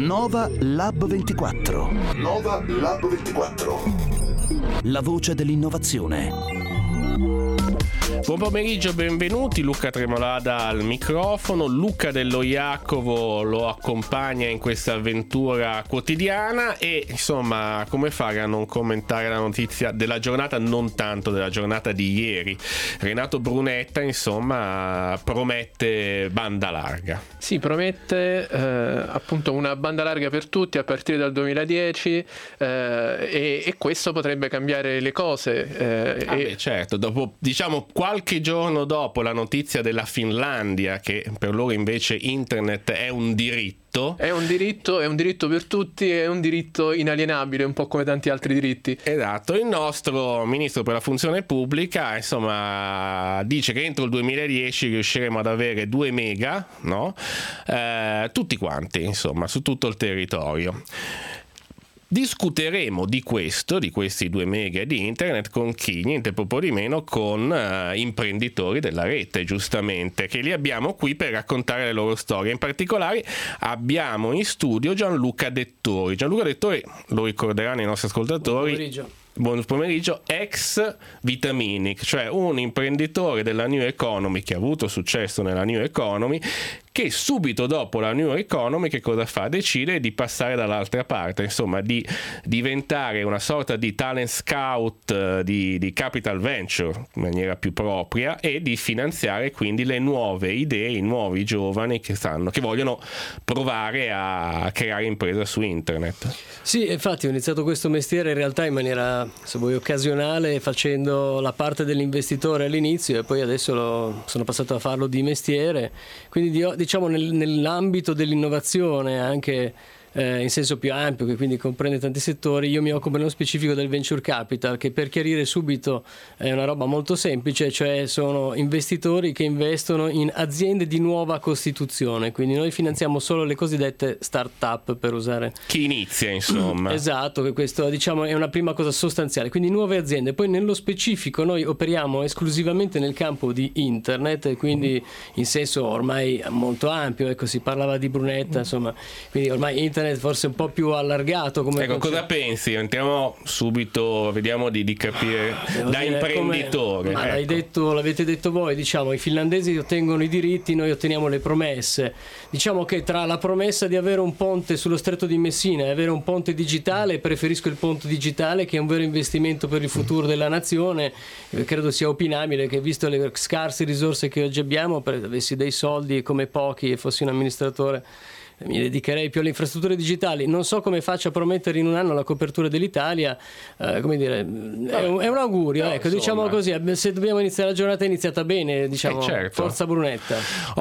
Nova Lab 24. Nova Lab 24. La voce dell'innovazione. Buon pomeriggio, benvenuti. Luca Tremolada al microfono. Luca Dello Iacovo lo accompagna in questa avventura quotidiana e insomma, come fare a non commentare la notizia della giornata, non tanto della giornata di ieri. Renato Brunetta insomma promette banda larga. Sì, promette appunto una banda larga per tutti a partire dal 2010 e questo potrebbe cambiare le cose. Certo, dopo diciamo qualche giorno dopo la notizia della Finlandia, che per loro invece internet è un diritto. È un diritto per tutti, è un diritto inalienabile, un po' come tanti altri diritti. Esatto, il nostro ministro per la funzione pubblica insomma dice che entro il 2010 riusciremo ad avere 2 mega, no? Tutti quanti, insomma, su tutto il territorio. Discuteremo di questi 2 mega di internet con chi? Niente proprio di meno con imprenditori della rete, giustamente, che li abbiamo qui per raccontare le loro storie. In particolare abbiamo in studio Gianluca Dettori. Gianluca Dettori, lo ricorderanno i nostri ascoltatori. Buon pomeriggio, ex Vitaminic, cioè un imprenditore della New Economy che ha avuto successo nella New Economy, che subito dopo la New Economy che cosa fa? Decide di passare dall'altra parte, insomma di diventare una sorta di talent scout di capital venture in maniera più propria e di finanziare quindi le nuove idee, i nuovi giovani che vogliono provare a creare impresa su internet. Sì, infatti ho iniziato questo mestiere in realtà in maniera, se vuoi, occasionale, facendo la parte dell'investitore all'inizio e poi adesso sono passato a farlo di mestiere, quindi diciamo nell'ambito dell'innovazione anche in senso più ampio, che quindi comprende tanti settori. Io mi occupo nello specifico del venture capital, che per chiarire subito è una roba molto semplice, cioè sono investitori che investono in aziende di nuova costituzione, quindi noi finanziamo solo le cosiddette start-up, per usare chi inizia insomma. Esatto, che questo diciamo è una prima cosa sostanziale, quindi nuove aziende. Poi nello specifico noi operiamo esclusivamente nel campo di internet e quindi in senso ormai molto ampio, ecco, si parlava di Brunetta, insomma, quindi ormai internet forse un po' più allargato come ecco, cosa pensi? Entriamo subito, vediamo di capire da imprenditore. L'avete detto voi, diciamo, i finlandesi ottengono i diritti, noi otteniamo le promesse. Diciamo che tra la promessa di avere un ponte sullo stretto di Messina e avere un ponte digitale, preferisco il ponte digitale, che è un vero investimento per il futuro della nazione. Credo sia opinabile che, visto le scarse risorse che oggi abbiamo, per avessi dei soldi come pochi e fossi un amministratore, mi dedicherei più alle infrastrutture digitali. Non so come faccia a promettere in un anno la copertura dell'Italia, come dire, è un augurio, no, ecco, diciamo così, se dobbiamo iniziare la giornata è iniziata bene, diciamo, certo. Forza Brunetta.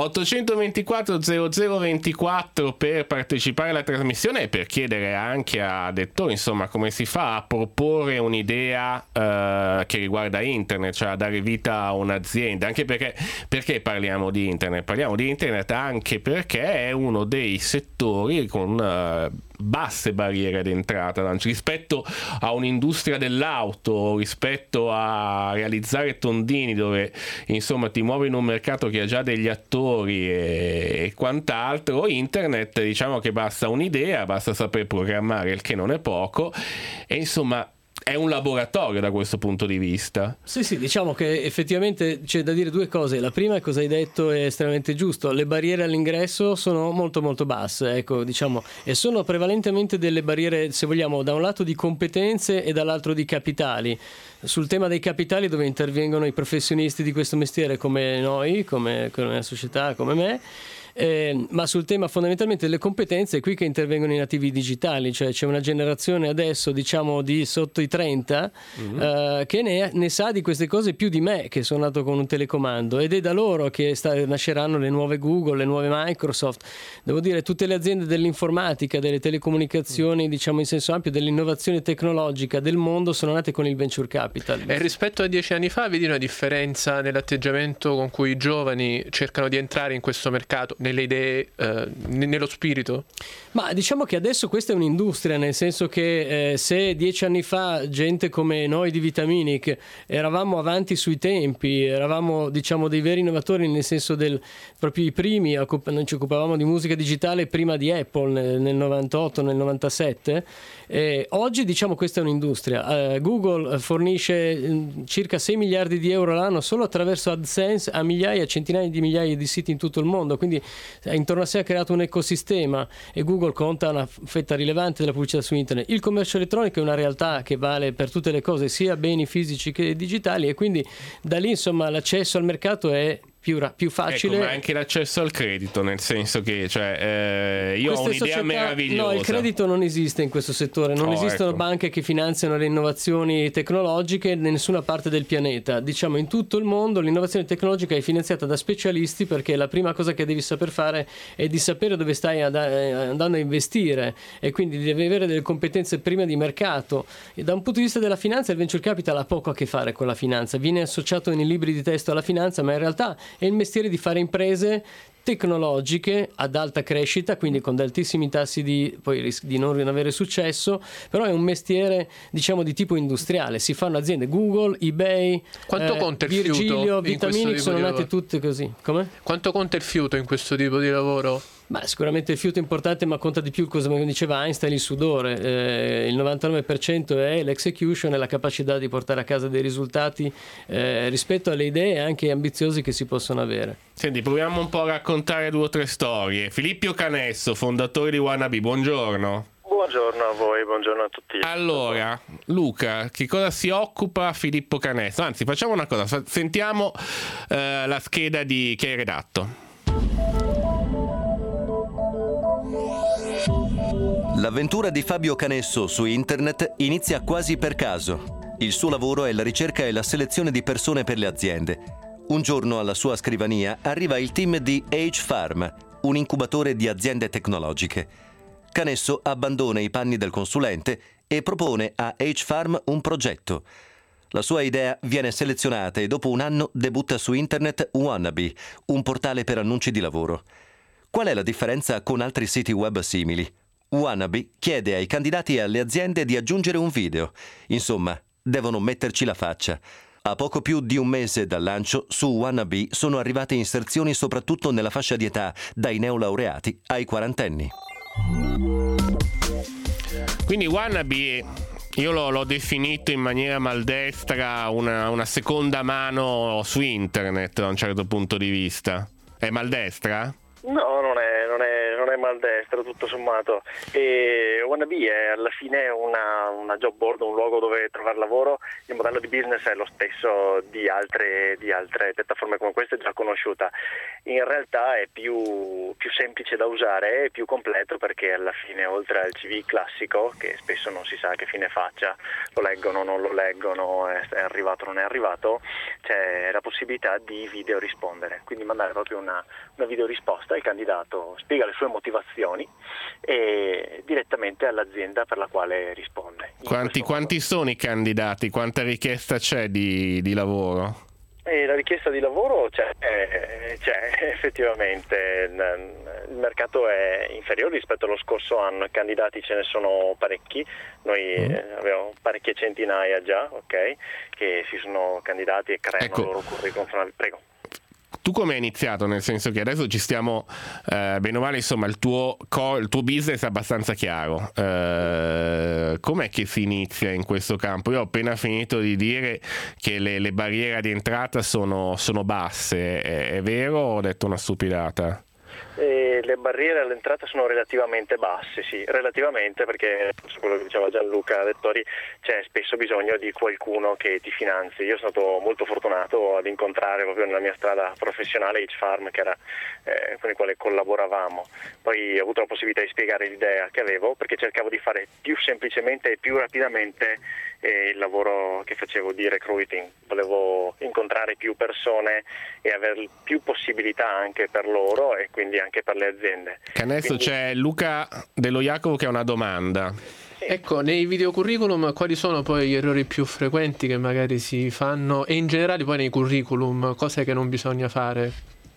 824 0024 per partecipare alla trasmissione e per chiedere anche a Dettori insomma come si fa a proporre un'idea che riguarda internet, cioè a dare vita a un'azienda, anche perché parliamo di internet? Parliamo di internet anche perché è uno dei settori con basse barriere d'entrata rispetto a un'industria dell'auto, rispetto a realizzare tondini, dove insomma ti muovi in un mercato che ha già degli attori e quant'altro. Internet, diciamo che basta un'idea, basta saper programmare, il che non è poco, e insomma è un laboratorio da questo punto di vista. Sì, diciamo che effettivamente c'è da dire 2 cose. La prima, cosa hai detto, è estremamente giusto. Le barriere all'ingresso sono molto molto basse, ecco, diciamo, e sono prevalentemente delle barriere, se vogliamo, da un lato di competenze e dall'altro di capitali. Sul tema dei capitali, dove intervengono i professionisti di questo mestiere come noi, come una società come me. Ma sul tema fondamentalmente delle competenze è qui che intervengono i nativi digitali, cioè c'è una generazione adesso, diciamo, di sotto i 30 che ne sa di queste cose più di me, che sono nato con un telecomando, ed è da loro che nasceranno le nuove Google, le nuove Microsoft. Devo dire, tutte le aziende dell'informatica, delle telecomunicazioni, diciamo in senso ampio, dell'innovazione tecnologica del mondo sono nate con il venture capital. E rispetto a 10 anni fa vedi una differenza nell'atteggiamento con cui i giovani cercano di entrare in questo mercato, nelle idee, nello spirito? Ma diciamo che adesso questa è un'industria, nel senso che se 10 anni fa gente come noi di Vitaminic eravamo avanti sui tempi, eravamo diciamo dei veri innovatori, nel senso proprio i primi, noi ci occupavamo di musica digitale prima di Apple nel 98, nel 97. Oggi diciamo questa è un'industria. Google fornisce circa 6 miliardi di euro l'anno solo attraverso AdSense a centinaia di migliaia di siti in tutto il mondo, quindi intorno a sé ha creato un ecosistema e Google conta una fetta rilevante della pubblicità su internet. Il commercio elettronico è una realtà che vale per tutte le cose, sia beni fisici che digitali, e quindi da lì insomma l'accesso al mercato è più facile. Ecco, ma anche l'accesso al credito, nel senso che io ho un'idea meravigliosa. No, il credito non esiste in questo settore, non esistono banche che finanziano le innovazioni tecnologiche in nessuna parte del pianeta. Diciamo in tutto il mondo l'innovazione tecnologica è finanziata da specialisti, perché la prima cosa che devi saper fare è di sapere dove stai andando a investire, e quindi devi avere delle competenze prima di mercato. E da un punto di vista della finanza, il venture capital ha poco a che fare con la finanza, viene associato nei libri di testo alla finanza, ma in realtà è il mestiere di fare imprese tecnologiche ad alta crescita, quindi con altissimi tassi di non avere successo, però è un mestiere diciamo di tipo industriale. Si fanno aziende, Google, eBay, quanto conta il Virgilio, fiuto Vitaminic sono nate tutte così. Come? Quanto conta il fiuto in questo tipo di lavoro? Ma sicuramente il fiuto è importante, ma conta di più, come diceva Einstein, il sudore. Il 99% è l'execution e la capacità di portare a casa dei risultati rispetto alle idee anche ambiziosi che si possono avere. Senti, proviamo un po' a raccontare 2 o 3 storie. Filippo Canesso, fondatore di Wannabe, buongiorno. Buongiorno a voi, buongiorno a tutti. Allora, Luca, che cosa si occupa Filippo Canesso? Anzi, facciamo una cosa, sentiamo la scheda che hai redatto. L'avventura di Fabio Canesso su internet inizia quasi per caso. Il suo lavoro è la ricerca e la selezione di persone per le aziende. Un giorno alla sua scrivania arriva il team di H-Farm, un incubatore di aziende tecnologiche. Canesso abbandona i panni del consulente e propone a H-Farm un progetto. La sua idea viene selezionata e dopo un anno debutta su internet Wannabe, un portale per annunci di lavoro. Qual è la differenza con altri siti web simili? Wannabe chiede ai candidati e alle aziende di aggiungere un video. Insomma, devono metterci la faccia. A poco più di un mese dal lancio, su Wannabe sono arrivate inserzioni soprattutto nella fascia di età, dai neolaureati ai quarantenni. Quindi Wannabe, io l'ho definito in maniera maldestra una seconda mano su internet da un certo punto di vista. È maldestra? No, non è maldestra, tutto sommato. E Wannabe è alla fine una job board, un luogo dove trovare lavoro. Il modello di business è lo stesso di altre piattaforme come questa, già conosciuta. In realtà è più semplice da usare, è più completo, perché alla fine, oltre al CV classico, che spesso non si sa che fine faccia, lo leggono, non lo leggono, è arrivato, non è arrivato, c'è la possibilità di video rispondere, quindi mandare proprio una video risposta, il candidato spiega le sue motivazioni e direttamente all'azienda per la quale risponde. Quanti sono i candidati? Quanta richiesta c'è di lavoro? La richiesta di lavoro c'è effettivamente. Il mercato è inferiore rispetto allo scorso anno, i candidati ce ne sono parecchi, noi abbiamo parecchie centinaia già, ok, che si sono candidati e creano il loro curriculum. Prego. Tu come hai iniziato? Nel senso che adesso ci stiamo, bene o male, insomma, il tuo business è abbastanza chiaro. Com'è che si inizia in questo campo? Io ho appena finito di dire che le barriere di entrata sono basse. È vero o ho detto una stupidata? Le barriere all'entrata sono relativamente basse, sì, relativamente, perché quello che diceva Gianluca Dettori, c'è spesso bisogno di qualcuno che ti finanzi. Io sono stato molto fortunato ad incontrare proprio nella mia strada professionale H-Farm, che era con il quale collaboravamo. Poi ho avuto la possibilità di spiegare l'idea che avevo, perché cercavo di fare più semplicemente e più rapidamente il lavoro che facevo di recruiting. Volevo incontrare più persone e avere più possibilità anche per loro e quindi anche per le aziende. Canesso, c'è Luca Dello Jacopo che ha una domanda. Ecco, nei video curriculum quali sono poi gli errori più frequenti che magari si fanno, e in generale poi nei curriculum cose che non bisogna fare?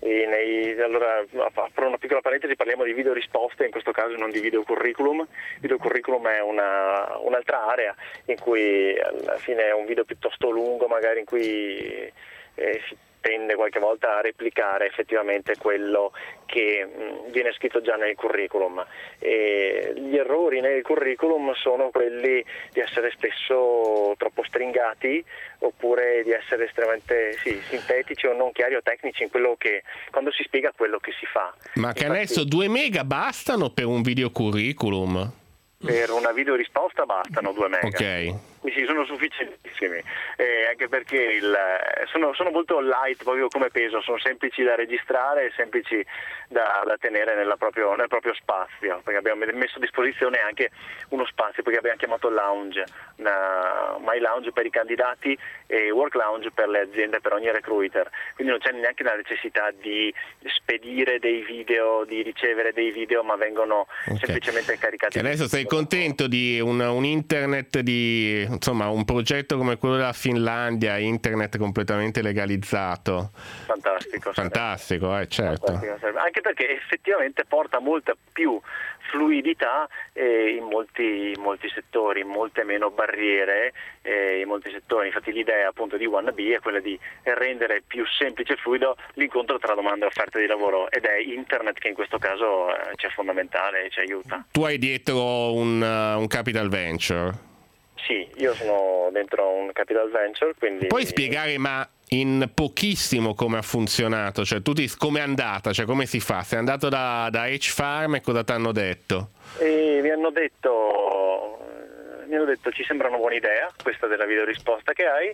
Allora, per una piccola parentesi, parliamo di video risposte, in questo caso non di video curriculum. Video curriculum è un'altra area in cui alla fine è un video piuttosto lungo, magari in cui si tende qualche volta a replicare effettivamente quello che viene scritto già nel curriculum. E gli errori nel curriculum sono quelli di essere spesso troppo stringati, oppure di essere estremamente sintetici o non chiari o tecnici in quello che, quando si spiega quello che si fa. Ma che adesso 2 mega bastano per un video curriculum? Per una video risposta bastano 2 mega. Ok. Sì, sono sufficientissimi, anche perché sono molto light proprio come peso, sono semplici da registrare, semplici da tenere nel proprio spazio, perché abbiamo messo a disposizione anche uno spazio, perché abbiamo chiamato lounge, My Lounge per i candidati e Work Lounge per le aziende, per ogni recruiter, quindi non c'è neanche la necessità di spedire dei video, di ricevere dei video, ma vengono semplicemente caricati. E adesso sei contento di un internet insomma, un progetto come quello della Finlandia, internet completamente legalizzato? Fantastico, certo. Fantastico. Anche perché effettivamente porta molta più fluidità in molti settori, molte meno barriere in molti settori. Infatti l'idea appunto di Wannabe è quella di rendere più semplice e fluido l'incontro tra domanda e offerta di lavoro, ed è internet che in questo caso c'è fondamentale e ci aiuta. Tu hai dietro un capital venture? Sì, io sono dentro un capital venture, quindi... Puoi spiegare ma in pochissimo come ha funzionato? Cioè come è andata? Cioè come si fa? Sei andato da H-Farm e cosa ti hanno detto? Mi hanno detto ci sembra una buona idea questa della videorisposta che hai,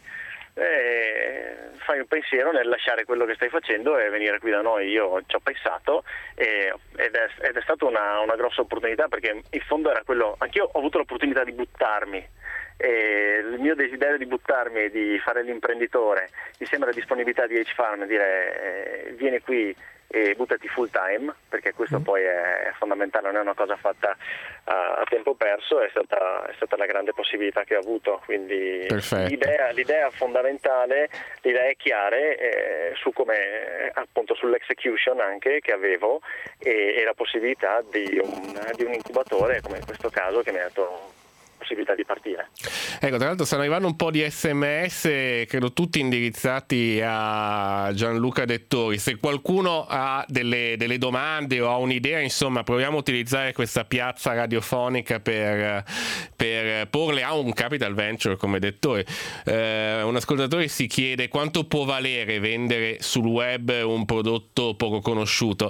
fai un pensiero nel lasciare quello che stai facendo e venire qui da noi. Io ci ho pensato ed è stata una grossa opportunità, perché in fondo era quello, anch'io ho avuto l'opportunità di buttarmi, il mio desiderio di buttarmi e di fare l'imprenditore insieme alla disponibilità di H-Farm, dire vieni qui e buttati full time, perché questo poi è fondamentale, non è una cosa fatta a tempo perso, è stata la grande possibilità che ho avuto. Quindi l'idea fondamentale, le idee chiare su come, appunto, sull'execution anche che avevo, e la possibilità di un incubatore come in questo caso che mi ha dato possibilità di partire. Ecco, tra l'altro stanno arrivando un po' di SMS, credo tutti indirizzati a Gianluca Dettori. Se qualcuno ha delle domande o ha un'idea, insomma, proviamo a utilizzare questa piazza radiofonica per porle a un capital venture come Dettori. Un ascoltatore si chiede quanto può valere vendere sul web un prodotto poco conosciuto.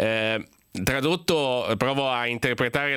Tradotto, provo a interpretare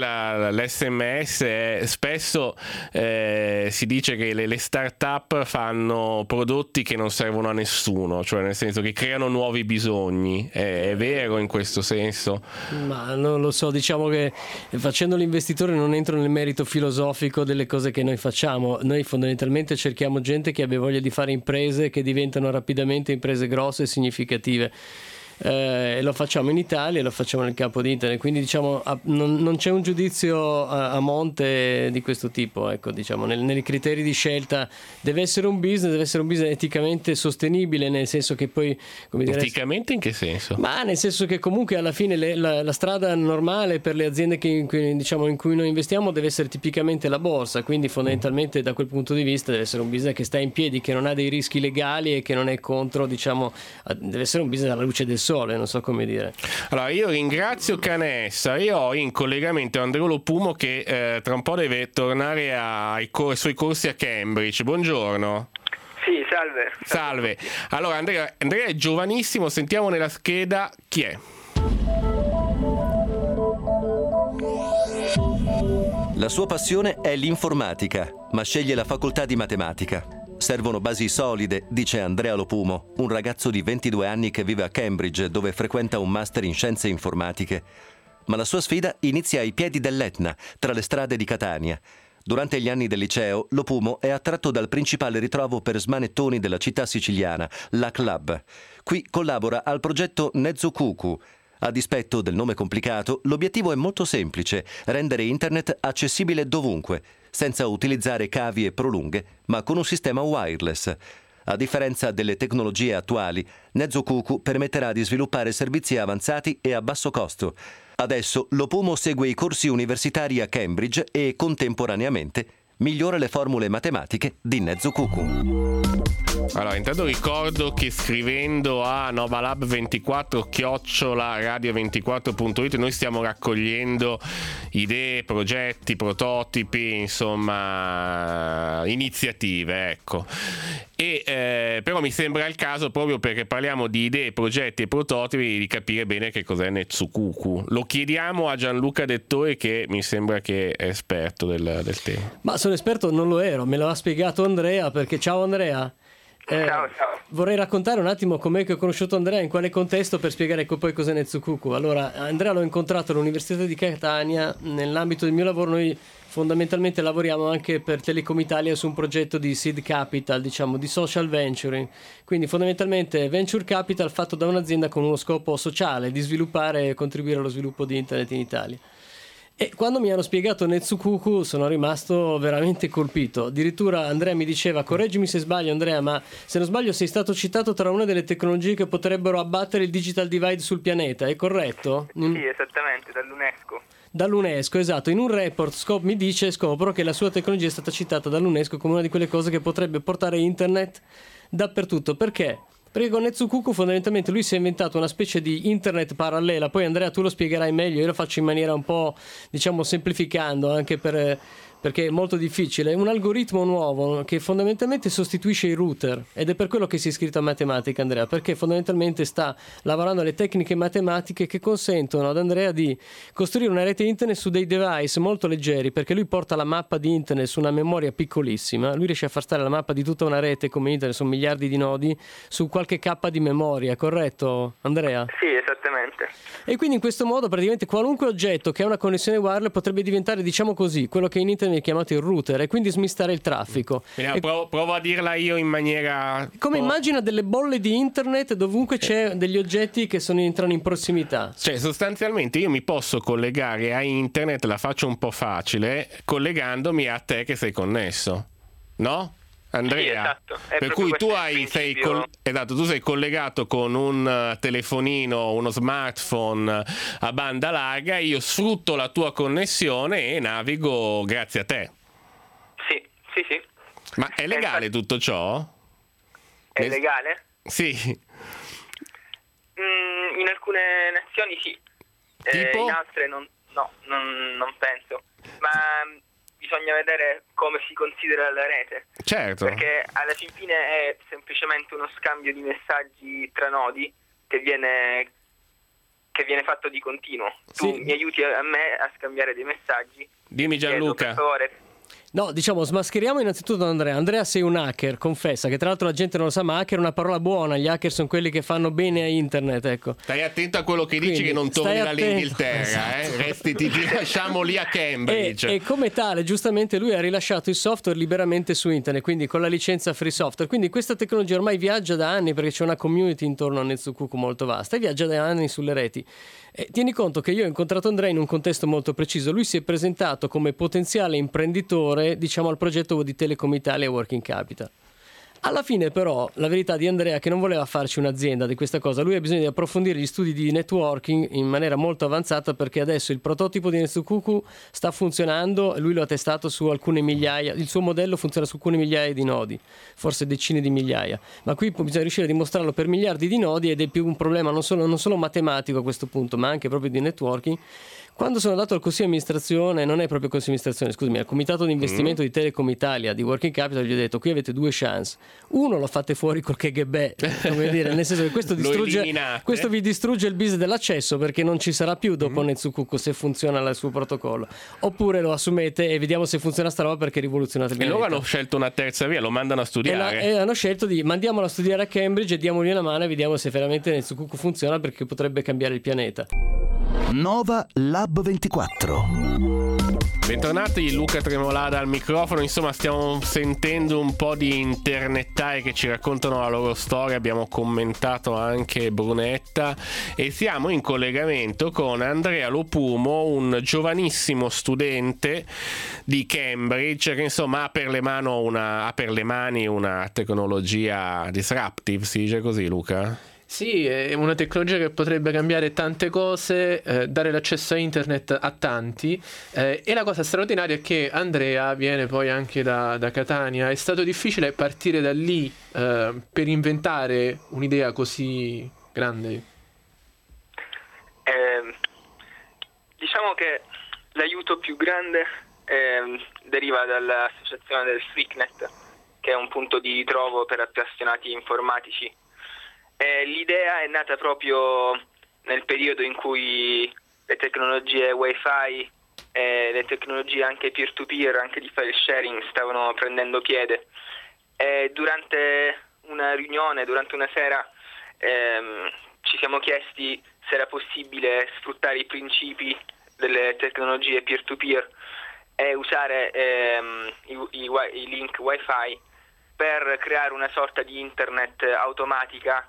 l'SMS, spesso si dice che le start-up fanno prodotti che non servono a nessuno, cioè nel senso che creano nuovi bisogni. È vero in questo senso? Ma non lo so, diciamo che facendo l'investitore non entro nel merito filosofico delle cose che noi facciamo. Noi fondamentalmente cerchiamo gente che abbia voglia di fare imprese che diventano rapidamente imprese grosse e significative. E lo facciamo in Italia e lo facciamo nel campo di internet, quindi diciamo non c'è un giudizio a monte di questo tipo, ecco, diciamo nei criteri di scelta deve essere un business eticamente sostenibile, nel senso che poi, come dire, eticamente in che senso? Ma nel senso che comunque alla fine la strada normale per le aziende in cui noi investiamo deve essere tipicamente la borsa, quindi fondamentalmente da quel punto di vista deve essere un business che sta in piedi, che non ha dei rischi legali e che non è contro, diciamo, deve essere un business alla luce del sole, non so come dire. Allora io ringrazio Canessa, io ho in collegamento Andrea Lopumo che tra un po' deve tornare ai suoi corsi a Cambridge. Buongiorno. Sì, salve. Salve. Allora Andrea è giovanissimo, sentiamo nella scheda chi è. La sua passione è l'informatica, ma sceglie la facoltà di matematica. Servono basi solide, dice Andrea Lopumo, un ragazzo di 22 anni che vive a Cambridge, dove frequenta un master in scienze informatiche. Ma la sua sfida inizia ai piedi dell'Etna, tra le strade di Catania. Durante gli anni del liceo, Lopumo è attratto dal principale ritrovo per smanettoni della città siciliana, la Club. Qui collabora al progetto Nezukuku. A dispetto del nome complicato, l'obiettivo è molto semplice: rendere internet accessibile dovunque, senza utilizzare cavi e prolunghe, ma con un sistema wireless. A differenza delle tecnologie attuali, Nezukuku permetterà di sviluppare servizi avanzati e a basso costo. Adesso l'Opumo segue i corsi universitari a Cambridge e, contemporaneamente, migliora le formule matematiche di Nezukuku. Allora, intanto ricordo che scrivendo a novalab24@radio24.it noi stiamo raccogliendo idee, progetti, prototipi, insomma, iniziative, ecco. E però mi sembra il caso, proprio perché parliamo di idee, progetti e prototipi, di capire bene che cos'è Nezukuku. Lo chiediamo a Gianluca Dettori, che mi sembra che è esperto del tema. Ma sono esperto, non lo ero, me lo ha spiegato Andrea, perché ciao Andrea. Ciao. Vorrei raccontare un attimo com'è che ho conosciuto Andrea, in quale contesto, per spiegare poi cos'è Nezukuku. Allora, Andrea l'ho incontrato all'Università di Catania. Nell'ambito del mio lavoro noi fondamentalmente lavoriamo anche per Telecom Italia su un progetto di seed capital, diciamo di social venturing, quindi fondamentalmente venture capital fatto da un'azienda con uno scopo sociale, di sviluppare e contribuire allo sviluppo di internet in Italia. E quando mi hanno spiegato Nezukuku sono rimasto veramente colpito. Addirittura Andrea mi diceva, correggimi se sbaglio Andrea, ma se non sbaglio sei stato citato tra una delle tecnologie che potrebbero abbattere il digital divide sul pianeta, è corretto? Sì, esattamente, Dall'UNESCO, esatto. In un report scopro che la sua tecnologia è stata citata dall'UNESCO come una di quelle cose che potrebbe portare internet dappertutto. Perché? Perché con Nezukuku fondamentalmente lui si è inventato una specie di internet parallela. Poi Andrea tu lo spiegherai meglio, io lo faccio in maniera un po', diciamo, semplificando, anche perché è molto difficile. Un algoritmo nuovo che fondamentalmente sostituisce i router, ed è per quello che si è iscritto a matematica Andrea, perché fondamentalmente sta lavorando alle tecniche matematiche che consentono ad Andrea di costruire una rete internet su dei device molto leggeri, perché lui porta la mappa di internet su una memoria piccolissima, lui riesce a far stare la mappa di tutta una rete come internet, su miliardi di nodi, su qualche K di memoria, corretto Andrea? Sì, esattamente. E quindi in questo modo praticamente qualunque oggetto che ha una connessione wireless potrebbe diventare, diciamo così, quello che in internet è chiamato il router, e quindi smistare il traffico. Provo a dirla io in maniera... Come immagina delle bolle di internet dovunque c'è degli oggetti che entrano in prossimità. Cioè sostanzialmente io mi posso collegare a internet, la faccio un po' facile, collegandomi a te che sei connesso, no? Andrea, sì, esatto. Per cui tu tu sei collegato con un telefonino, uno smartphone a banda larga, io sfrutto la tua connessione e navigo grazie a te. Sì. Ma è legale tutto ciò? È legale? Sì. In alcune nazioni sì, Tipo? In altre non penso. Ma bisogna vedere come si considera la rete. Certo. Perché alla fine è semplicemente uno scambio di messaggi tra nodi che viene fatto di continuo. Sì. Tu mi aiuti a me a scambiare dei messaggi. Dimmi Gianluca. Per favore. No, diciamo, smascheriamo innanzitutto Andrea. Andrea, sei un hacker, confessa, che tra l'altro la gente non lo sa, ma hacker è una parola buona. Gli hacker sono quelli che fanno bene a internet, ecco. Stai attento a quello che dici, che non torni dall'Inghilterra, esatto. Ti lasciamo lì a Cambridge. E come tale, giustamente, lui ha rilasciato il software liberamente su internet, quindi con la licenza free software. Quindi questa tecnologia ormai viaggia da anni, perché c'è una community intorno a Nezukuku molto vasta, e viaggia da anni sulle reti. E tieni conto che io ho incontrato Andrea in un contesto molto preciso. Lui si è presentato come potenziale imprenditore, diciamo, al progetto di Telecom Italia Working Capital. Alla fine però la verità di Andrea è che non voleva farci un'azienda di questa cosa. Lui ha bisogno di approfondire gli studi di networking in maniera molto avanzata, perché adesso il prototipo di Nezukuku sta funzionando, lui lo ha testato su alcune migliaia, il suo modello funziona su alcune migliaia di nodi, forse decine di migliaia, ma qui bisogna riuscire a dimostrarlo per miliardi di nodi, ed è più un problema non solo matematico a questo punto, ma anche proprio di networking. Quando sono andato al consiglio di amministrazione, non è proprio consiglio di amministrazione, scusami, al comitato di investimento di Telecom Italia di Working Capital, gli ho detto: qui avete due chance. Uno, lo fate fuori col KGB, come dire, nel senso che questo vi distrugge il business dell'accesso, perché non ci sarà più dopo Nezukuku se funziona il suo protocollo. Oppure lo assumete e vediamo se funziona sta roba, perché rivoluzionate il pianeta. E loro hanno scelto una terza via, lo mandano a studiare. E hanno scelto di mandiamolo a studiare a Cambridge e diamogli una mano e vediamo se veramente Nezukuku funziona, perché potrebbe cambiare il pianeta. Nova Lab 24. Bentornati, Luca Tremolada al microfono. Insomma, stiamo sentendo un po' di internettari che ci raccontano la loro storia. Abbiamo commentato anche Brunetta e siamo in collegamento con Andrea Lopumo, un giovanissimo studente di Cambridge che insomma ha per le mani una tecnologia disruptive, si dice così, Luca? Sì, è una tecnologia che potrebbe cambiare tante cose, dare l'accesso a internet a tanti, e la cosa straordinaria è che Andrea viene poi anche da Catania. È stato difficile partire da lì per inventare un'idea così grande? Diciamo che l'aiuto più grande deriva dall'associazione del Freaknet, che è un punto di ritrovo per appassionati informatici. L'idea è nata proprio nel periodo in cui le tecnologie Wi-Fi e le tecnologie anche peer-to-peer, anche di file sharing, stavano prendendo piede. Durante una riunione, durante una sera, ci siamo chiesti se era possibile sfruttare i principi delle tecnologie peer-to-peer e usare i link Wi-Fi per creare una sorta di internet automatica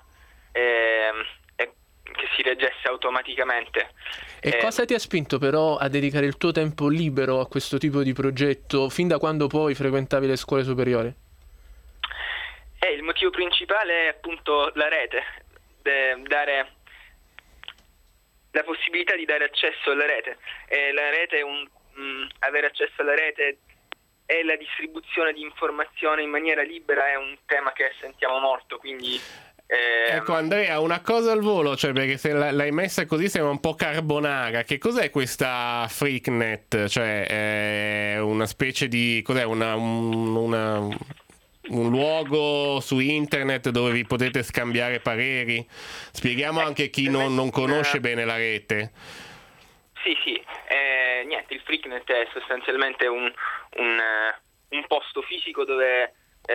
che si leggesse automaticamente. E cosa ti ha spinto però a dedicare il tuo tempo libero a questo tipo di progetto, fin da quando poi frequentavi le scuole superiori? Il motivo principale è appunto la rete, dare la possibilità di dare accesso alla rete. La rete avere accesso alla rete e la distribuzione di informazione in maniera libera è un tema che sentiamo molto, quindi ecco Andrea, una cosa al volo, cioè, perché se l'hai messa così sembra un po' carbonara. Che cos'è questa Freaknet? Cioè è una specie di cos'è? Un luogo su internet dove vi potete scambiare pareri? Spieghiamo anche a chi non conosce bene la rete. Sì, niente, il Freaknet è sostanzialmente un posto fisico dove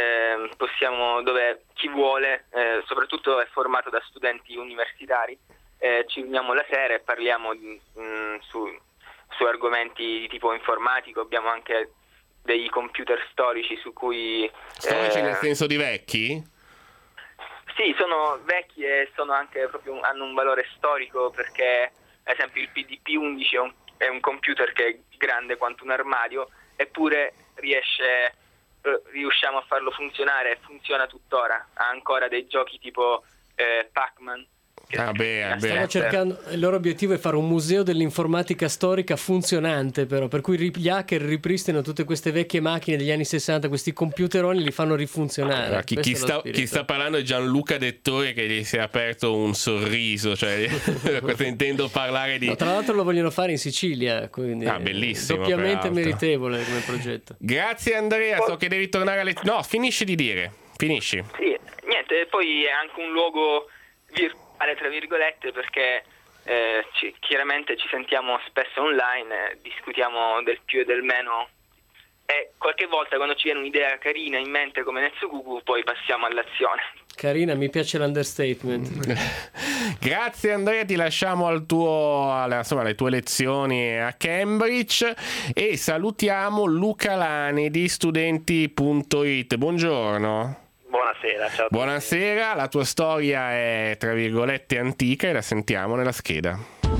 dove chi vuole, soprattutto è formato da studenti universitari, ci riuniamo la sera e parliamo su argomenti di tipo informatico. Abbiamo anche dei computer storici su cui... Storici nel senso di vecchi? Sì, sono vecchi e sono anche hanno un valore storico, perché ad esempio il PDP-11 è un computer che è grande quanto un armadio, eppure riusciamo a farlo funzionare e funziona tuttora. Ha ancora dei giochi tipo Pac-Man. Stiamo cercando, il loro obiettivo è fare un museo dell'informatica storica funzionante, però, per cui gli hacker ripristinano tutte queste vecchie macchine degli anni 60, questi computeroni li fanno rifunzionare. Chi sta parlando è Gianluca Dettore, che gli si è aperto un sorriso, cioè intendo parlare di... No, tra l'altro lo vogliono fare in Sicilia, quindi bellissimo, doppiamente meritevole come progetto. Grazie Andrea, so che devi tornare alle... No, finisci di dire, finisci. Sì, niente, poi è anche un luogo virtuale, tra virgolette, perché chiaramente ci sentiamo spesso online, discutiamo del più e del meno, e qualche volta quando ci viene un'idea carina in mente come Netsukuku poi passiamo all'azione. Carina, mi piace l'understatement. Grazie Andrea, ti lasciamo alle tue lezioni a Cambridge e salutiamo Luca Lani di studenti.it. Buongiorno. Buonasera, ciao. Buonasera, la tua storia è tra virgolette antica e la sentiamo nella scheda.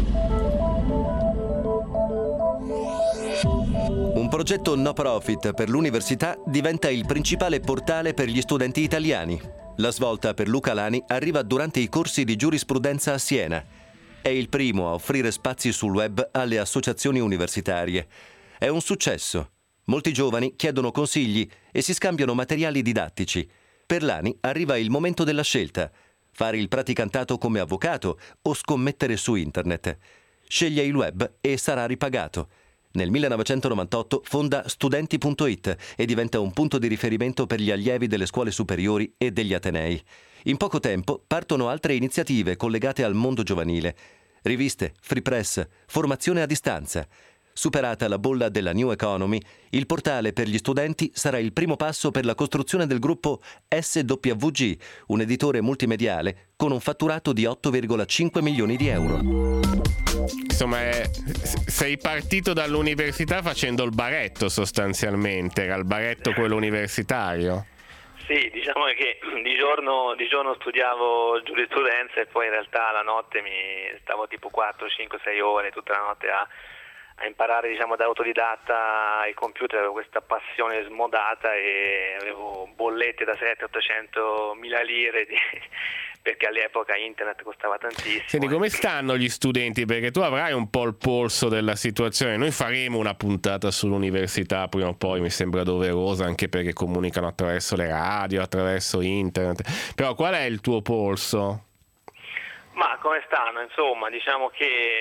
Un progetto no profit per l'università diventa il principale portale per gli studenti italiani. La svolta per Luca Lani arriva durante i corsi di giurisprudenza a Siena. È il primo a offrire spazi sul web alle associazioni universitarie. È un successo. Molti giovani chiedono consigli e si scambiano materiali didattici. Per Lani arriva il momento della scelta: fare il praticantato come avvocato o scommettere su internet. Sceglie il web e sarà ripagato. Nel 1998 fonda studenti.it e diventa un punto di riferimento per gli allievi delle scuole superiori e degli atenei. In poco tempo partono altre iniziative collegate al mondo giovanile: riviste, free press, formazione a distanza. Superata la bolla della New Economy, il portale per gli studenti sarà il primo passo per la costruzione del gruppo SWG, un editore multimediale con un fatturato di 8,5 milioni di euro. Insomma, sei partito dall'università facendo il baretto sostanzialmente, era il baretto quello universitario. Sì, diciamo che di giorno studiavo giurisprudenza e poi in realtà la notte mi stavo tipo 4, 5, 6 ore tutta la notte a imparare, diciamo, da autodidatta il computer. Avevo questa passione smodata e avevo bollette da 700-800 mila lire perché all'epoca internet costava tantissimo. Senti, come stanno gli studenti? Perché tu avrai un po' il polso della situazione. Noi faremo una puntata sull'università prima o poi, mi sembra doverosa, anche perché comunicano attraverso le radio, attraverso internet. Però qual è il tuo polso? Ma come stanno? Insomma, diciamo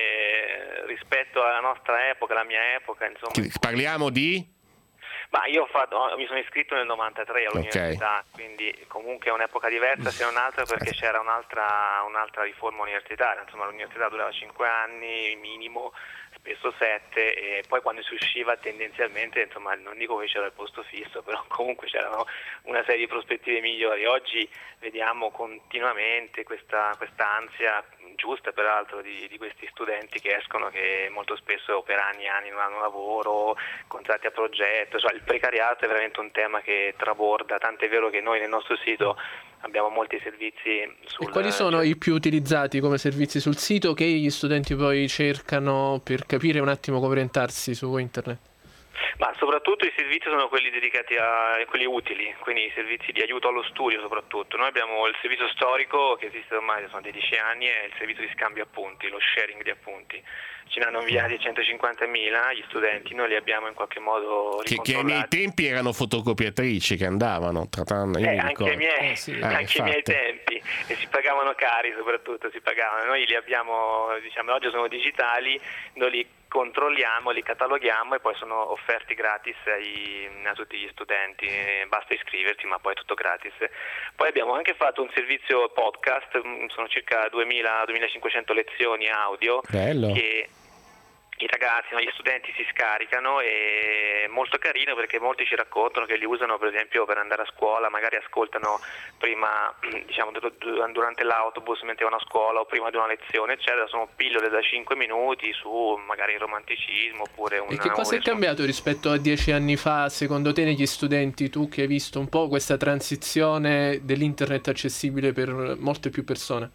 che rispetto alla nostra epoca, la mia epoca, insomma... Parliamo di? Ma io mi sono iscritto nel 93 all'università, quindi comunque è un'epoca diversa se non altro perché c'era un'altra riforma universitaria. Insomma, l'università durava 5 anni minimo, spesso 7, e poi quando si usciva tendenzialmente, insomma, non dico che c'era il posto fisso, però comunque c'erano una serie di prospettive migliori. Oggi vediamo continuamente questa ansia, giusta peraltro, di questi studenti che escono, che molto spesso per anni e anni non hanno lavoro, contratti a progetto. Cioè, il precariato è veramente un tema che traborda, tant'è vero che noi nel nostro sito abbiamo molti servizi E quali sono i più utilizzati come servizi sul sito che gli studenti poi cercano per capire un attimo come orientarsi su internet? Ma soprattutto i servizi sono quelli dedicati a quelli utili, quindi i servizi di aiuto allo studio soprattutto. Noi abbiamo il servizio storico che esiste ormai da 10 anni, e il servizio di scambio appunti, lo sharing di appunti. Ce ne hanno inviati 150.000 gli studenti, noi li abbiamo in qualche modo ricontrollati. Che ai miei tempi erano fotocopiatrici che andavano trattando. Anche ai miei tempi, e si pagavano cari, soprattutto si pagavano. Noi li abbiamo, diciamo, oggi sono digitali, noi li controlliamo, li cataloghiamo e poi sono offerti gratis a tutti gli studenti. Basta iscriversi, ma poi è tutto gratis. Poi abbiamo anche fatto un servizio podcast, sono circa 2.500 lezioni audio. Bello. Che i ragazzi, gli studenti si scaricano, e è molto carino perché molti ci raccontano che li usano per esempio per andare a scuola, magari ascoltano prima, diciamo, durante l'autobus mentre vanno a scuola o prima di una lezione, eccetera. Sono pillole da 5 minuti su magari il romanticismo oppure E che cosa è cambiato rispetto a 10 anni fa secondo te negli studenti, tu che hai visto un po' questa transizione dell'internet accessibile per molte più persone?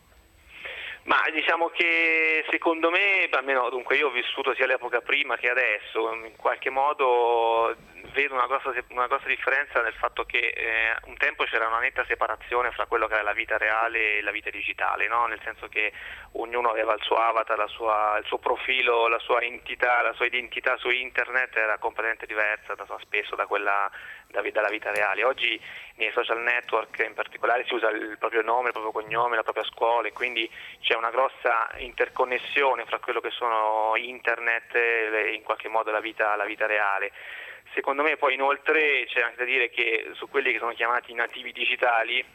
Ma diciamo che secondo me, almeno dunque io ho vissuto sia l'epoca prima che adesso, in qualche modo vedo una grossa differenza nel fatto che un tempo c'era una netta separazione fra quello che era la vita reale e la vita digitale, no? Nel senso che ognuno aveva il suo avatar, il suo profilo, la sua identità su internet era completamente diversa spesso dalla vita reale. Oggi nei social network in particolare si usa il proprio nome, il proprio cognome, la propria scuola, e quindi c'è una grossa interconnessione fra quello che sono internet e in qualche modo la vita reale. Secondo me poi inoltre c'è anche da dire che su quelli che sono chiamati nativi digitali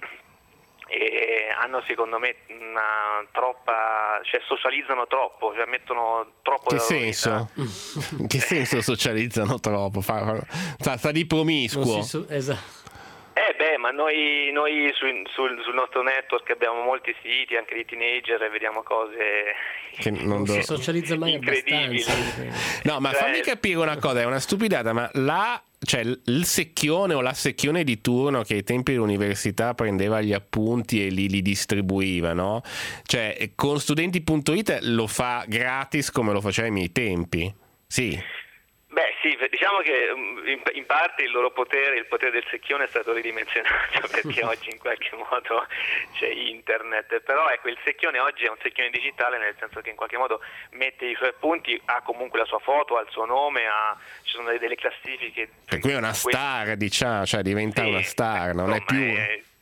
hanno secondo me socializzano troppo, cioè mettono troppo. Che senso? In che senso socializzano troppo? Sta di promiscuo. Esatto. Ma noi sul nostro network abbiamo molti siti anche di teenager e vediamo cose che non si socializza mai incredibili. Abbastanza. No, ma fammi capire una cosa, è una stupidata, ma il secchione o la secchione di turno che ai tempi dell'università prendeva gli appunti e li distribuiva, no? Cioè, con studenti.it lo fa gratis come lo faceva ai miei tempi? Sì. Beh sì, diciamo che in parte il potere del secchione è stato ridimensionato perché oggi in qualche modo c'è internet, però ecco, il secchione oggi è un secchione digitale, nel senso che in qualche modo mette i suoi appunti, ha comunque la sua foto, ha il suo nome, ci sono delle classifiche. Per cui è una star, diciamo, cioè diventa una star, non è più...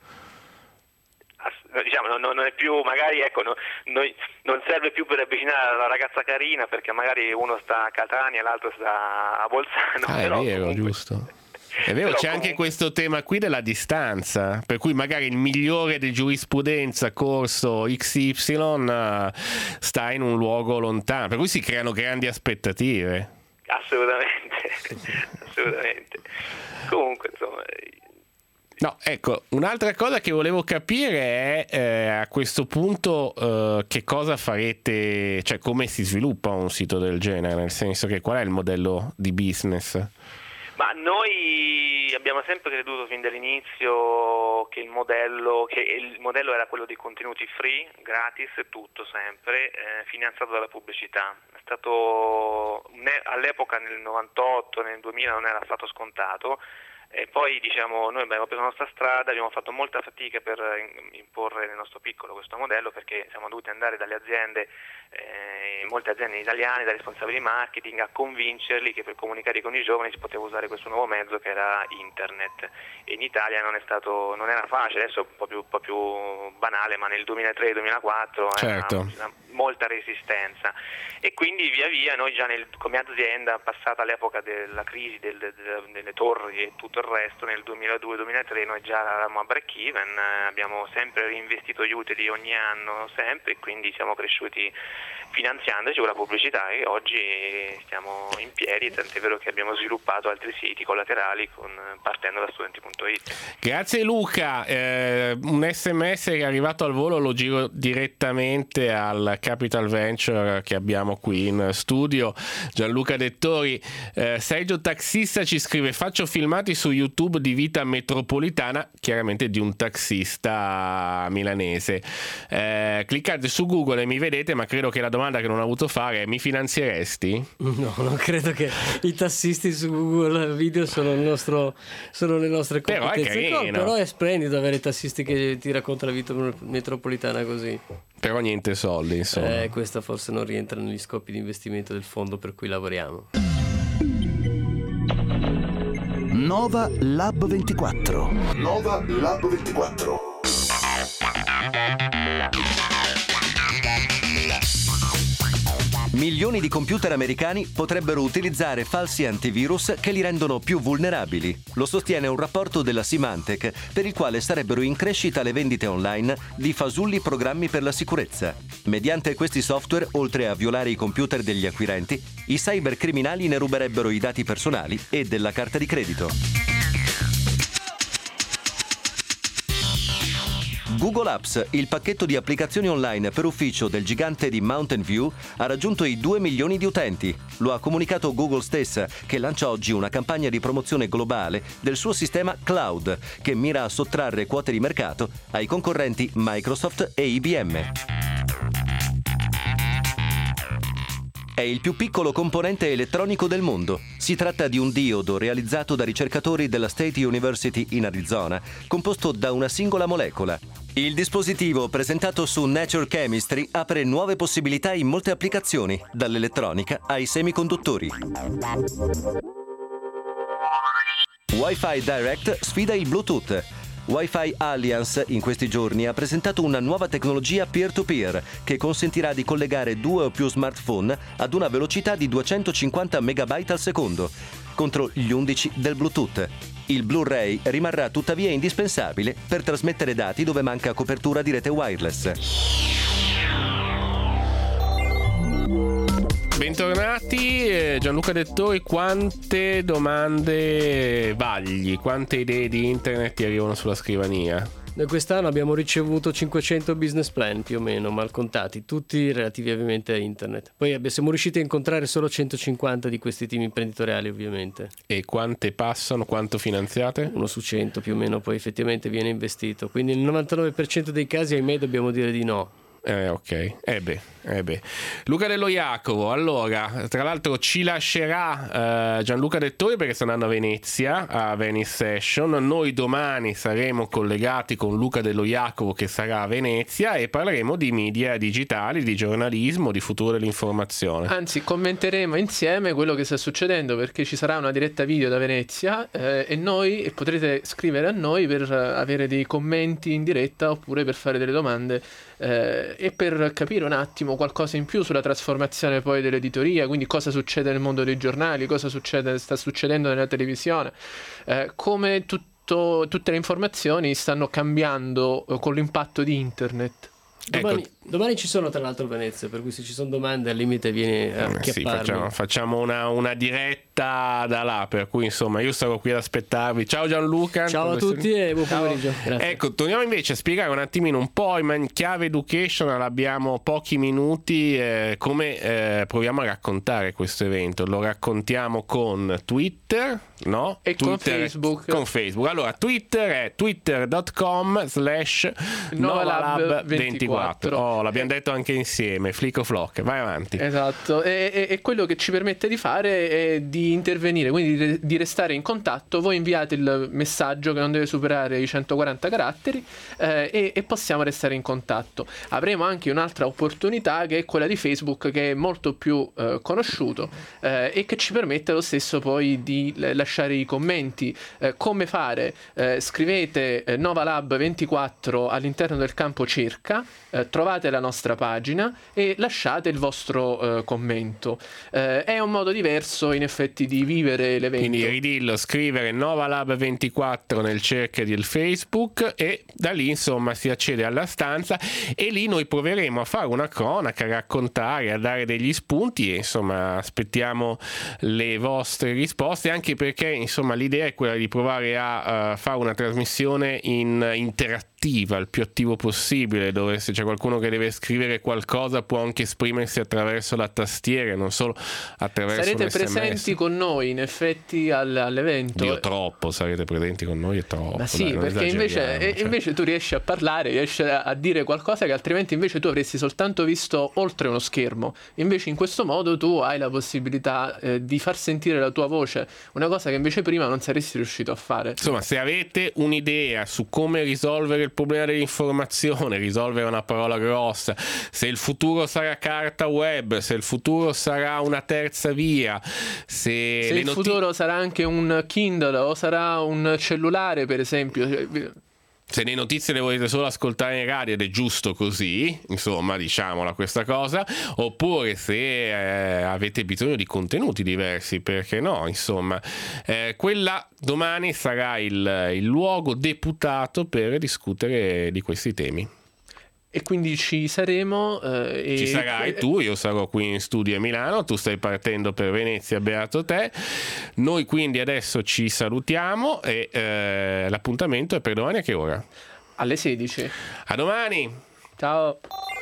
Diciamo, non è più, magari ecco, non serve più per avvicinare la ragazza carina, perché magari uno sta a Catania e l'altro sta a Bolzano. È vero, comunque... giusto. È vero, c'è anche questo tema qui della distanza, per cui magari il migliore di giurisprudenza corso XY sta in un luogo lontano, per cui si creano grandi aspettative. Assolutamente. Comunque, insomma... No, ecco, un'altra cosa che volevo capire è a questo punto che cosa farete, cioè come si sviluppa un sito del genere, nel senso che qual è il modello di business? Ma noi abbiamo sempre creduto fin dall'inizio che il modello era quello di contenuti free, gratis, tutto sempre, finanziato dalla pubblicità. È stato all'epoca, nel 98, nel 2000 non era stato scontato. E poi noi abbiamo preso la nostra strada, abbiamo fatto molta fatica per imporre nel nostro piccolo questo modello, perché siamo dovuti andare dalle aziende, molte aziende italiane, dai responsabili marketing, a convincerli che per comunicare con i giovani si poteva usare questo nuovo mezzo che era internet. E in Italia non era facile, adesso è un po' più banale, ma nel 2003-2004 certo. era molta resistenza. E quindi via via noi già come azienda, passata l'epoca della crisi delle torri e tutto il resto, nel 2002-2003 noi già eravamo a break even, abbiamo sempre reinvestito gli utili ogni anno, sempre, e quindi siamo cresciuti finanziandoci con la pubblicità, e oggi stiamo in piedi, tant'è vero che abbiamo sviluppato altri siti collaterali partendo da studenti.it. Grazie Luca, un SMS che è arrivato al volo, lo giro direttamente al Capital Venture che abbiamo qui in studio. Gianluca Dettori, Sergio Taxista ci scrive: faccio filmati su YouTube di vita metropolitana, chiaramente di un taxista milanese. Cliccate su Google e mi vedete, ma credo che la domanda che non ho avuto fare è: mi finanzieresti? No, non credo che i tassisti su Google Video sono le nostre competenze. Però è carino. No, però è splendido avere tassisti che ti raccontano la vita metropolitana così. Però niente soldi, insomma. Questa forse non rientra negli scopi di investimento del fondo per cui lavoriamo. Nova Lab 24. Nova Lab 24. Milioni di computer americani potrebbero utilizzare falsi antivirus che li rendono più vulnerabili. Lo sostiene un rapporto della Symantec, per il quale sarebbero in crescita le vendite online di fasulli programmi per la sicurezza. Mediante questi software, oltre a violare i computer degli acquirenti, i cybercriminali ne ruberebbero i dati personali e della carta di credito. Google Apps, il pacchetto di applicazioni online per ufficio del gigante di Mountain View, ha raggiunto i 2 milioni di utenti. Lo ha comunicato Google stessa, che lancia oggi una campagna di promozione globale del suo sistema cloud, che mira a sottrarre quote di mercato ai concorrenti Microsoft e IBM. È il più piccolo componente elettronico del mondo. Si tratta di un diodo realizzato da ricercatori della State University in Arizona, composto da una singola molecola. Il dispositivo, presentato su Nature Chemistry, apre nuove possibilità in molte applicazioni, dall'elettronica ai semiconduttori. Wi-Fi Direct sfida il Bluetooth. Wi-Fi Alliance in questi giorni ha presentato una nuova tecnologia peer-to-peer che consentirà di collegare 2 o più smartphone ad una velocità di 250 MB al secondo, contro gli 11 del Bluetooth. Il Blu-ray rimarrà tuttavia indispensabile per trasmettere dati dove manca copertura di rete wireless. Bentornati, Gianluca Dettori. Quante domande vagli, quante idee di internet ti arrivano sulla scrivania? Noi quest'anno abbiamo ricevuto 500 business plan più o meno, mal contati, tutti relativi ovviamente a internet. Poi siamo riusciti a incontrare solo 150 di questi team imprenditoriali ovviamente. E quante passano, quanto finanziate? 1 su 100 più o meno poi effettivamente viene investito, quindi nel 99% dei casi ahimè dobbiamo dire di no. Ok, Luca Dello Jacopo, allora, tra l'altro ci lascerà Gianluca Dettori perché sta andando a Venezia, a Venice Session. Noi domani saremo collegati con Luca Dello Jacopo che sarà a Venezia e parleremo di media digitali, di giornalismo, di futuro dell'informazione. Anzi, commenteremo insieme quello che sta succedendo, perché ci sarà una diretta video da Venezia e potrete scrivere a noi per avere dei commenti in diretta oppure per fare delle domande e per capire un attimo qualcosa in più sulla trasformazione poi dell'editoria, quindi cosa succede nel mondo dei giornali, cosa sta succedendo nella televisione, come tutte le informazioni stanno cambiando con l'impatto di internet. Domani ci sono tra l'altro Venezia, per cui se ci sono domande al limite vieni a sì, chiapparmi. facciamo una diretta da là, per cui insomma io sarò qui ad aspettarvi. Ciao Gianluca. Ciao a tutti e buon pomeriggio. Grazie. Ecco, torniamo invece a spiegare un attimino un po' in chiave educational, abbiamo pochi minuti, come proviamo a raccontare questo evento. Lo raccontiamo con Twitter, no? E Twitter, con Facebook. Allora, Twitter è twitter.com/NovaLab24. Oh, l'abbiamo detto anche insieme, flick o flock, vai avanti. Esatto, e quello che ci permette di fare è di intervenire, quindi di restare in contatto. Voi inviate il messaggio che non deve superare i 140 caratteri e possiamo restare in contatto. Avremo anche un'altra opportunità che è quella di Facebook, che è molto più conosciuto e che ci permette lo stesso poi di lasciare i commenti. Come fare? Scrivete NovaLab24 all'interno del campo cerca, trovate la nostra pagina e lasciate il vostro commento. È un modo diverso in effetti di vivere l'evento. Quindi ridillo, scrivere NovaLab24 nel cerchio del Facebook e da lì insomma si accede alla stanza e lì noi proveremo a fare una cronaca, a raccontare, a dare degli spunti e insomma aspettiamo le vostre risposte, anche perché insomma l'idea è quella di provare a fare una trasmissione interattiva, il più attivo possibile, dove se c'è qualcuno che deve scrivere qualcosa può anche esprimersi attraverso la tastiera, non solo attraverso sarete un SMS. presenti con noi in effetti all'evento. Dio, troppo sarete presenti con noi, è troppo. Ma sì, dai, perché invece tu riesci a parlare, riesci a dire qualcosa che altrimenti invece tu avresti soltanto visto oltre uno schermo. Invece in questo modo tu hai la possibilità di far sentire la tua voce, una cosa che invece prima non saresti riuscito a fare. Insomma, se avete un'idea su come risolvere il problema dell'informazione, risolvere una parola grossa, se il futuro sarà carta web, se il futuro sarà una terza via, se il futuro sarà anche un Kindle o sarà un cellulare, per esempio. Se le notizie le volete solo ascoltare in radio ed è giusto così, insomma, diciamola questa cosa, oppure se avete bisogno di contenuti diversi, perché no, insomma, quella domani sarà il luogo deputato per discutere di questi temi. E quindi ci saremo. Ci sarai tu, io sarò qui in studio a Milano, tu stai partendo per Venezia, beato te. Noi quindi adesso ci salutiamo e l'appuntamento è per domani a che ora? Alle 16. A domani! Ciao!